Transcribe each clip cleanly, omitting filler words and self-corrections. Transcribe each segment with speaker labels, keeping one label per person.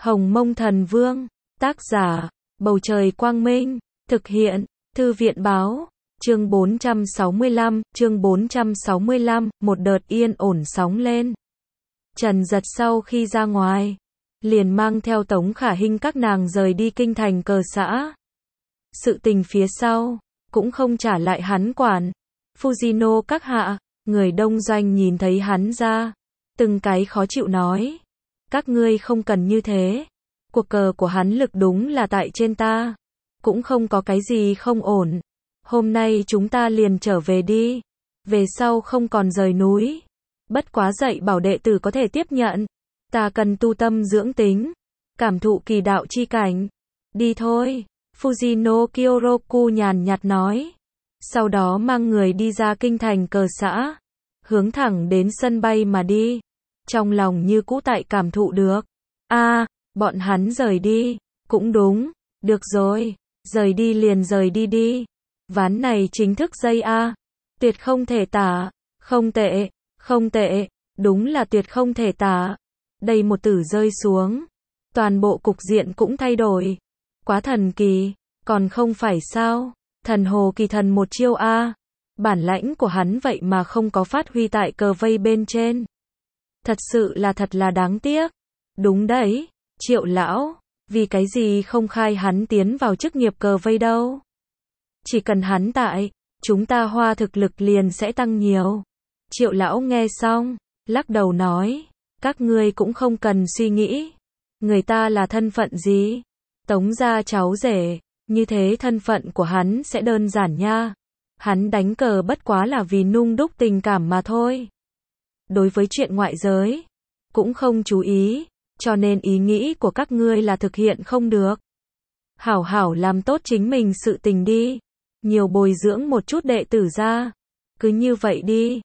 Speaker 1: Hồng Mông Thần Vương, tác giả, Bầu Trời Quang Minh, thực hiện, Thư viện Báo, chương 465, một đợt yên ổn sóng lên. Trần Dật sau khi ra ngoài, liền mang theo Tống Khả Hinh các nàng rời đi kinh thành Cờ xã. Sự tình phía sau, cũng không trả lại hắn quản. Fujino các hạ, người đông doanh nhìn thấy hắn ra, từng cái khó chịu nói. Các ngươi không cần như thế. Cuộc cờ của hắn lực đúng là tại trên ta. Cũng không có cái gì không ổn. Hôm nay chúng ta liền trở về đi. Về sau không còn rời núi. Bất quá dạy bảo đệ tử có thể tiếp nhận. Ta cần tu tâm dưỡng tính. Cảm thụ kỳ đạo chi cảnh. Đi thôi. Fujino Kyoroku nhàn nhạt nói. Sau đó mang người đi ra kinh thành Cờ xã. Hướng thẳng đến sân bay mà đi. Trong lòng như cũ tại cảm thụ được. Bọn hắn rời đi. Cũng đúng. Được rồi. Rời đi liền rời đi đi. Ván này chính thức dây tuyệt không thể tả. Không tệ. Không tệ. Đúng là tuyệt không thể tả. Đây một tử rơi xuống. Toàn bộ cục diện cũng thay đổi. Quá thần kỳ. Còn không phải sao. Thần hồ kỳ thần một chiêu Bản lãnh của hắn vậy mà không có phát huy tại cờ vây bên trên. Thật sự là thật là đáng tiếc. Đúng đấy, Triệu lão, vì cái gì không khai hắn tiến vào chức nghiệp cờ vây đâu. Chỉ cần hắn tại, chúng ta Hoa thực lực liền sẽ tăng nhiều. Triệu lão nghe xong, lắc đầu nói, các ngươi cũng không cần suy nghĩ. Người ta là thân phận gì? Tống gia cháu rể, như thế thân phận của hắn sẽ đơn giản nha. Hắn đánh cờ bất quá là vì nung đúc tình cảm mà thôi. Đối với chuyện ngoại giới, cũng không chú ý, cho nên ý nghĩ của các ngươi là thực hiện không được. Hảo hảo làm tốt chính mình sự tình đi, nhiều bồi dưỡng một chút đệ tử ra. Cứ như vậy đi,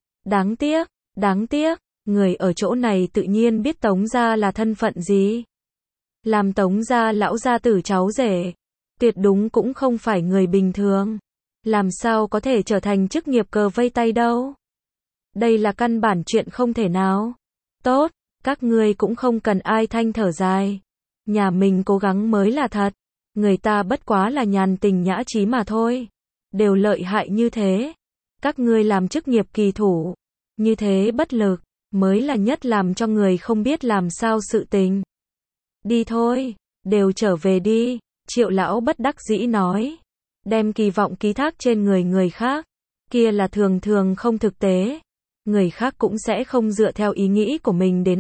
Speaker 1: đáng tiếc, người ở chỗ này tự nhiên biết Tống gia là thân phận gì. Làm Tống gia lão gia tử cháu rể, tuyệt đúng cũng không phải người bình thường. Làm sao có thể trở thành chức nghiệp cờ vây tay đâu. Đây là căn bản chuyện không thể nào. Tốt, các ngươi cũng không cần ai thanh thở dài. Nhà mình cố gắng mới là thật. Người ta bất quá là nhàn tình nhã trí mà thôi. Đều lợi hại như thế. Các ngươi làm chức nghiệp kỳ thủ. Như thế bất lực, mới là nhất làm cho người không biết làm sao sự tình. Đi thôi, đều trở về đi. Triệu lão bất đắc dĩ nói. Đem kỳ vọng ký thác trên người khác. Kia là thường thường không thực tế. Người khác cũng sẽ không dựa theo ý nghĩ của mình đến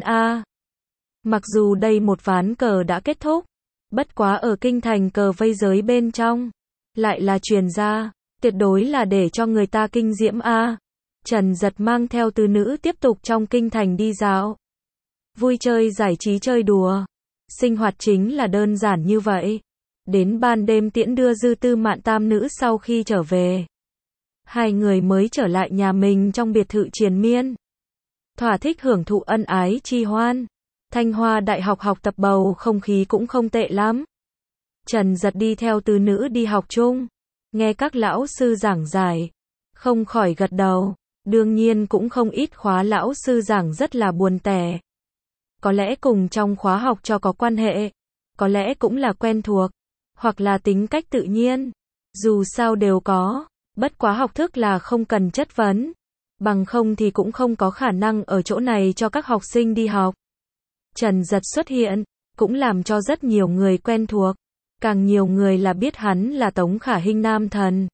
Speaker 1: Mặc dù đây một ván cờ đã kết thúc, bất quá ở kinh thành cờ vây giới bên trong, lại là truyền ra, tuyệt đối là để cho người ta kinh diễm Trần Dật mang theo tứ nữ tiếp tục trong kinh thành đi dạo. Vui chơi giải trí chơi đùa. Sinh hoạt chính là đơn giản như vậy. Đến ban đêm tiễn đưa Dư Tư Mạn tam nữ sau khi trở về. Hai người mới trở lại nhà mình trong biệt thự triền miên. Thỏa thích hưởng thụ ân ái chi hoan. Thanh Hoa Đại học học tập bầu không khí cũng không tệ lắm. Trần Dật đi theo tứ nữ đi học chung. Nghe các lão sư giảng giải. Không khỏi gật đầu. Đương nhiên cũng không ít khóa lão sư giảng rất là buồn tẻ. Có lẽ cùng trong khóa học cho có quan hệ. Có lẽ cũng là quen thuộc. Hoặc là tính cách tự nhiên. Dù sao đều có. Bất quá học thức là không cần chất vấn. Bằng không thì cũng không có khả năng ở chỗ này cho các học sinh đi học. Trần Dật xuất hiện, cũng làm cho rất nhiều người quen thuộc. Càng nhiều người là biết hắn là Tống Khả Hinh nam thần.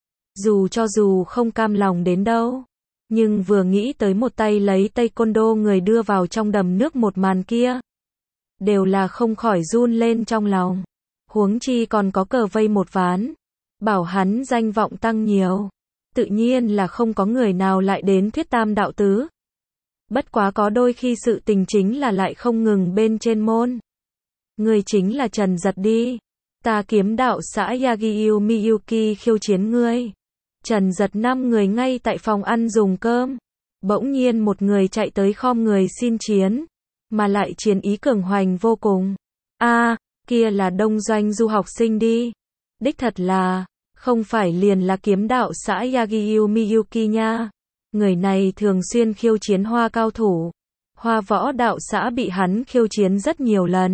Speaker 1: Dù không cam lòng đến đâu. Nhưng vừa nghĩ tới một tay lấy taekwondo người đưa vào trong đầm nước một màn kia. Đều là không khỏi run lên trong lòng. Huống chi còn có cờ vây một ván. Bảo hắn danh vọng tăng nhiều. Tự nhiên là không có người nào lại đến thuyết tam đạo tứ. Bất quá có đôi khi sự tình chính là lại không ngừng bên trên môn. Người chính là Trần Dật đi. Ta kiếm đạo xã Yagiyu Miyuki khiêu chiến ngươi. Trần Dật 5 người ngay tại phòng ăn dùng cơm. Bỗng nhiên một người chạy tới khom người xin chiến. Mà lại chiến ý cường hoành vô cùng. Kia là đông doanh du học sinh đi. Đích thật là, không phải liền là kiếm đạo xã Yagiyu Miyuki nha. Người này thường xuyên khiêu chiến Hoa cao thủ. Hoa võ đạo xã bị hắn khiêu chiến rất nhiều lần.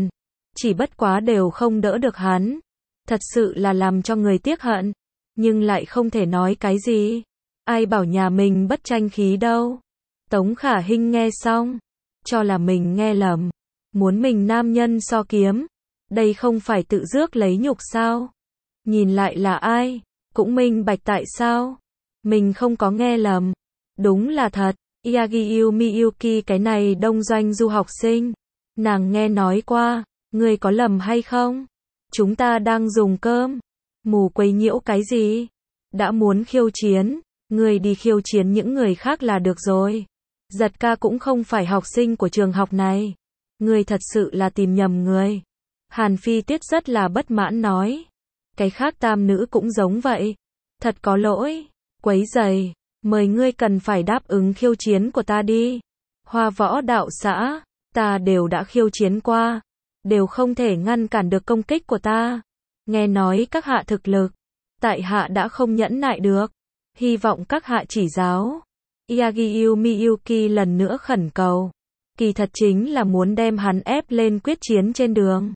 Speaker 1: chỉ bất quá đều không đỡ được hắn. Thật sự là làm cho người tiếc hận, nhưng lại không thể nói cái gì. Ai bảo nhà mình bất tranh khí đâu. Tống Khả Hinh nghe xong, cho là mình nghe lầm, muốn mình nam nhân so kiếm, đây không phải tự rước lấy nhục sao? Nhìn lại là ai, cũng minh bạch tại sao, mình không có nghe lầm, đúng là thật. Yagi Miyuki cái này đông doanh du học sinh, nàng nghe nói qua, ngươi có lầm hay không? Chúng ta đang dùng cơm, mù quấy nhiễu cái gì? Đã muốn khiêu chiến, ngươi đi khiêu chiến những người khác là được rồi. Giật ca cũng không phải học sinh của trường học này. Ngươi thật sự là tìm nhầm người. Hàn Phi Tiết rất là bất mãn nói. Cái khác tam nữ cũng giống vậy. Thật có lỗi, quấy rầy, mời ngươi cần phải đáp ứng khiêu chiến của ta đi. Hoa Võ Đạo xã, ta đều đã khiêu chiến qua, đều không thể ngăn cản được công kích của ta. Nghe nói các hạ thực lực, tại hạ đã không nhẫn nại được, hy vọng các hạ chỉ giáo. Yagi Miyuki lần nữa khẩn cầu, kỳ thật chính là muốn đem hắn ép lên quyết chiến trên đường.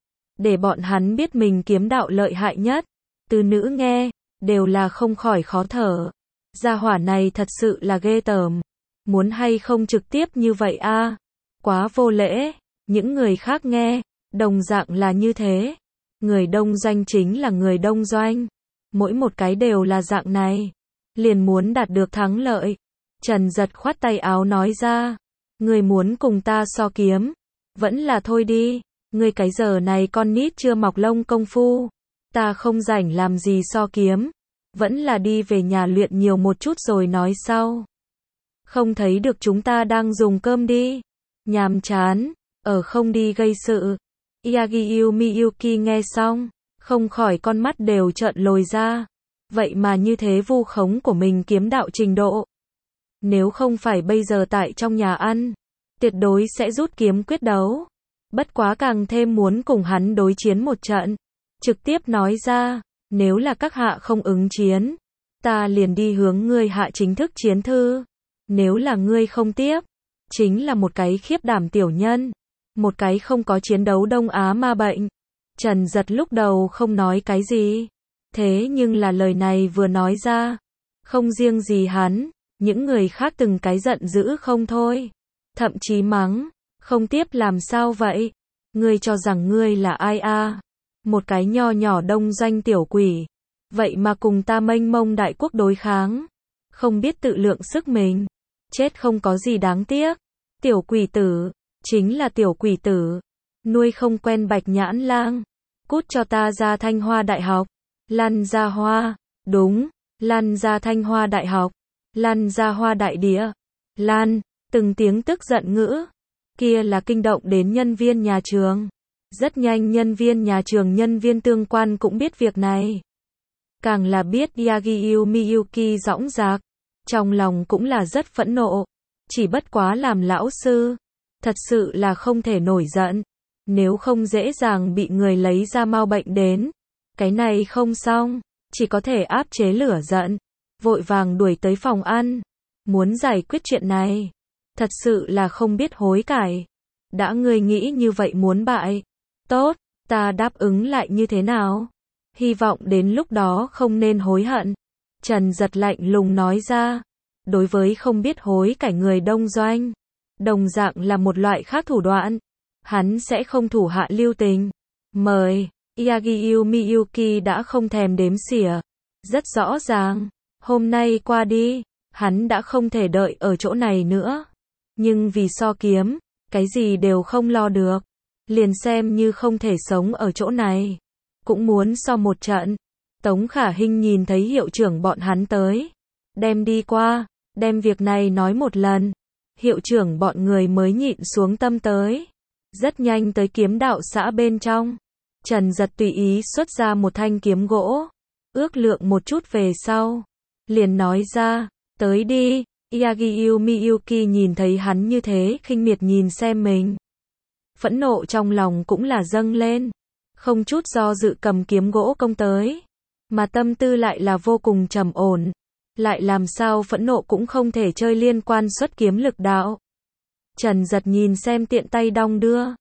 Speaker 1: Để bọn hắn biết mình kiếm đạo lợi hại nhất. Từ nữ nghe, đều là không khỏi khó thở. Gia hỏa này thật sự là ghê tởm. Muốn hay không trực tiếp như vậy a? Quá vô lễ. Những người khác nghe, đồng dạng là như thế. Người đông doanh chính là người đông doanh. Mỗi một cái đều là dạng này. Liền muốn đạt được thắng lợi. Trần Giật khoát tay áo nói ra. Người muốn cùng ta so kiếm. Vẫn là thôi đi. Người cái giờ này con nít chưa mọc lông công phu. Ta không rảnh làm gì so kiếm. Vẫn là đi về nhà luyện nhiều một chút rồi nói sau. Không thấy được chúng ta đang dùng cơm đi. Nhàm chán, ở không đi gây sự. Yagi Miyuki nghe xong, không khỏi con mắt đều trợn lồi ra. Vậy mà như thế vu khống của mình kiếm đạo trình độ. Nếu không phải bây giờ tại trong nhà ăn, tuyệt đối sẽ rút kiếm quyết đấu. Bất quá càng thêm muốn cùng hắn đối chiến một trận. Trực tiếp nói ra, nếu là các hạ không ứng chiến, ta liền đi hướng ngươi hạ chính thức chiến thư. Nếu là ngươi không tiếp, chính là một cái khiếp đảm tiểu nhân, một cái không có chiến đấu Đông Á ma bệnh. Trần Giật lúc đầu không nói cái gì, thế nhưng là lời này vừa nói ra, không riêng gì hắn, những người khác từng cái giận dữ không thôi, thậm chí mắng, không tiếp làm sao vậy? Ngươi cho rằng ngươi là ai a? Một cái nho nhỏ đông doanh tiểu quỷ, vậy mà cùng ta mênh mông đại quốc đối kháng, không biết tự lượng sức mình, chết không có gì đáng tiếc. Tiểu quỷ tử, chính là tiểu quỷ tử, nuôi không quen bạch nhãn lang, cút cho ta ra Thanh Hoa Đại học, lăn ra hoa, đúng, lăn ra Thanh Hoa Đại học, lăn ra Hoa Đại Địa, lan, từng tiếng tức giận ngữ, kia là kinh động đến nhân viên nhà trường. Rất nhanh nhân viên nhà trường nhân viên tương quan cũng biết việc này. Càng là biết Yagi Miyuki dõng dạc, trong lòng cũng là rất phẫn nộ. Chỉ bất quá làm lão sư, thật sự là không thể nổi giận. Nếu không dễ dàng bị người lấy ra mau bệnh đến. Cái này không xong, chỉ có thể áp chế lửa giận. Vội vàng đuổi tới phòng ăn. Muốn giải quyết chuyện này. Thật sự là không biết hối cải. Đã ngươi nghĩ như vậy muốn bại. Tốt, ta đáp ứng lại như thế nào? Hy vọng đến lúc đó không nên hối hận. Trần Giật lạnh lùng nói ra. Đối với không biết hối cải người đông doanh, đồng dạng là một loại khác thủ đoạn. Hắn sẽ không thủ hạ lưu tình. Mời, Yagi Miyuki đã không thèm đếm xỉa. Rất rõ ràng, hôm nay qua đi, hắn đã không thể đợi ở chỗ này nữa. Nhưng vì so kiếm, cái gì đều không lo được. Liền xem như không thể sống ở chỗ này, cũng muốn so một trận. Tống Khả Hinh nhìn thấy hiệu trưởng bọn hắn tới, đem đi qua, đem việc này nói một lần. Hiệu trưởng bọn người mới nhịn xuống tâm tới. Rất nhanh tới kiếm đạo xã bên trong. Trần Giật tùy ý xuất ra một thanh kiếm gỗ, ước lượng một chút về sau, liền nói ra, tới đi. Yagi Miyuki nhìn thấy hắn như thế khinh miệt nhìn xem mình. Phẫn nộ trong lòng cũng là dâng lên, không chút do dự cầm kiếm gỗ công tới, mà tâm tư lại là vô cùng trầm ổn, lại làm sao phẫn nộ cũng không thể chơi liên quan xuất kiếm lực đạo. Trần Giật nhìn xem tiện tay đong đưa,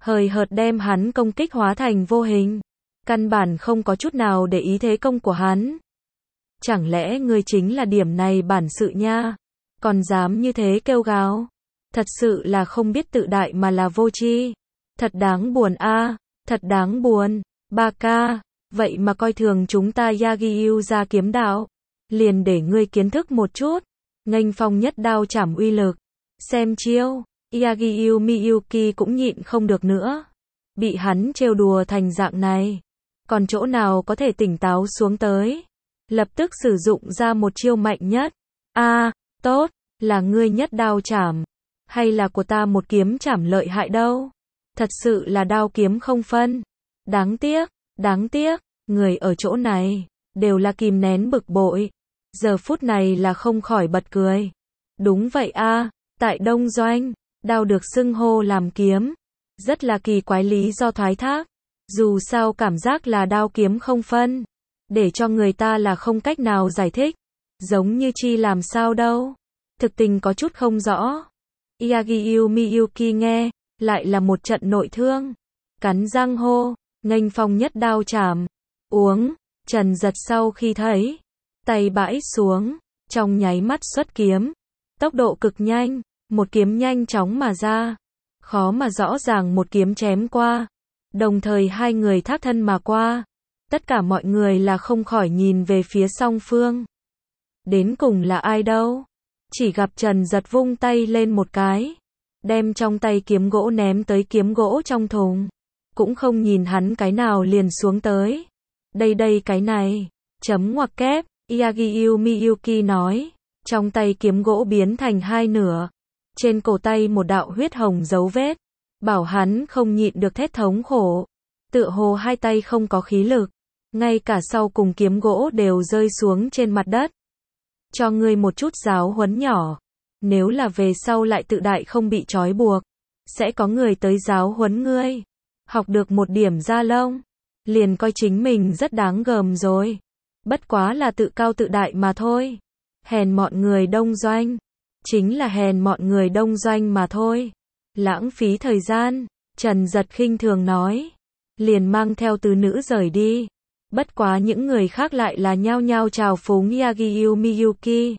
Speaker 1: hời hợt đem hắn công kích hóa thành vô hình. Căn bản không có chút nào để ý thế công của hắn. Chẳng lẽ ngươi chính là điểm này bản sự nha? Còn dám như thế kêu gào? Thật sự là không biết tự đại mà là vô tri. Thật đáng buồn a, thật đáng buồn. Ba ca, vậy mà coi thường chúng ta Yagyu ra kiếm đạo. Liền để ngươi kiến thức một chút. Nghênh phong nhất đao chảm uy lực. Xem chiêu, Yagyu Miyuki cũng nhịn không được nữa. Bị hắn trêu đùa thành dạng này. Còn chỗ nào có thể tỉnh táo xuống tới. Lập tức sử dụng ra một chiêu mạnh nhất. Tốt, là ngươi nhất đao chảm. Hay là của ta một kiếm chảm lợi hại đâu. Thật sự là đao kiếm không phân. Đáng tiếc, người ở chỗ này, đều là kìm nén bực bội. Giờ phút này là không khỏi bật cười. Đúng vậy tại Đông Doanh, đao được xưng hô làm kiếm. Rất là kỳ quái lý do thoái thác. Dù sao cảm giác là đao kiếm không phân. Để cho người ta là không cách nào giải thích. Giống như chi làm sao đâu. Thực tình có chút không rõ. Yagyu Miyuki nghe, lại là một trận nội thương. Cắn răng hô, nghênh phong nhất đao chảm. Uống, Trần Giật sau khi thấy, tay bãi xuống, trong nháy mắt xuất kiếm. Tốc độ cực nhanh, một kiếm nhanh chóng mà ra. Khó mà rõ ràng một kiếm chém qua. Đồng thời hai người thác thân mà qua. Tất cả mọi người là không khỏi nhìn về phía song phương. Đến cùng là ai đâu? Chỉ gặp Trần Giật vung tay lên một cái. Đem trong tay kiếm gỗ ném tới kiếm gỗ trong thùng. Cũng không nhìn hắn cái nào liền xuống tới. Đây cái này. Chấm ngoặc kép, Yagyu Miyuki nói. Trong tay kiếm gỗ biến thành hai nửa. Trên cổ tay một đạo huyết hồng dấu vết. Bảo hắn không nhịn được thét thống khổ. Tựa hồ hai tay không có khí lực. Ngay cả sau cùng kiếm gỗ đều rơi xuống trên mặt đất. Cho ngươi một chút giáo huấn nhỏ. Nếu là về sau lại tự đại không bị trói buộc. Sẽ có người tới giáo huấn ngươi. Học được một điểm da lông. Liền coi chính mình rất đáng gờm rồi. Bất quá là tự cao tự đại mà thôi. Hèn mọn người Đông Doanh. Chính là hèn mọn người Đông Doanh mà thôi. Lãng phí thời gian. Trần Giật khinh thường nói. Liền mang theo tứ nữ rời đi. Bất quá những người khác lại là nhao nhao chào phúng Yagyu Miyuki.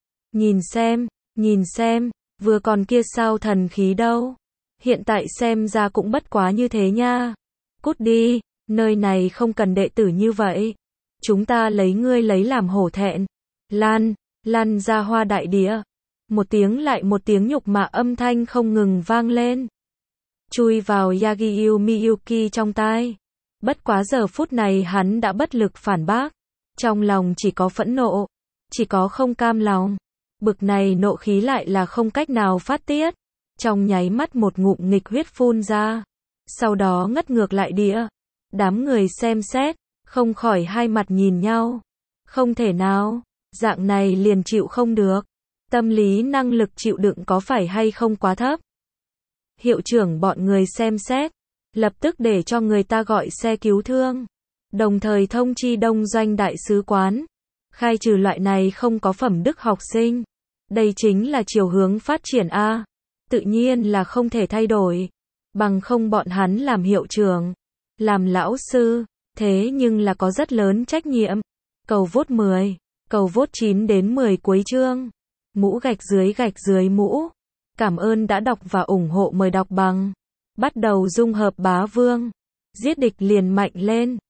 Speaker 1: Nhìn xem, vừa còn kia sao thần khí đâu. Hiện tại xem ra cũng bất quá như thế nha. Cút đi, nơi này không cần đệ tử như vậy. Chúng ta lấy ngươi lấy làm hổ thẹn. Lăn ra hoa đại địa. Một tiếng lại một tiếng nhục mạ âm thanh không ngừng vang lên. Chui vào Yagyu Miyuki trong tai. Bất quá giờ phút này hắn đã bất lực phản bác. Trong lòng chỉ có phẫn nộ. Chỉ có không cam lòng. Bực này nộ khí lại là không cách nào phát tiết. Trong nháy mắt một ngụm nghịch huyết phun ra. Sau đó ngất ngược lại địa. Đám người xem xét. Không khỏi hai mặt nhìn nhau. Không thể nào. Dạng này liền chịu không được. Tâm lý năng lực chịu đựng có phải hay không quá thấp. Hiệu trưởng bọn người xem xét. Lập tức để cho người ta gọi xe cứu thương. Đồng thời thông chi Đông Doanh đại sứ quán. Khai trừ loại này không có phẩm đức học sinh. Đây chính là chiều hướng phát triển A. Tự nhiên là không thể thay đổi. Bằng không bọn hắn làm hiệu trưởng. Làm lão sư. Thế nhưng là có rất lớn trách nhiệm. Cầu vote 10. Cầu vote 9 đến 10 cuối chương. Mũ gạch dưới mũ. Cảm ơn đã đọc và ủng hộ, mời đọc bằng. Bắt đầu dung hợp bá vương. Giết địch liền mạnh lên.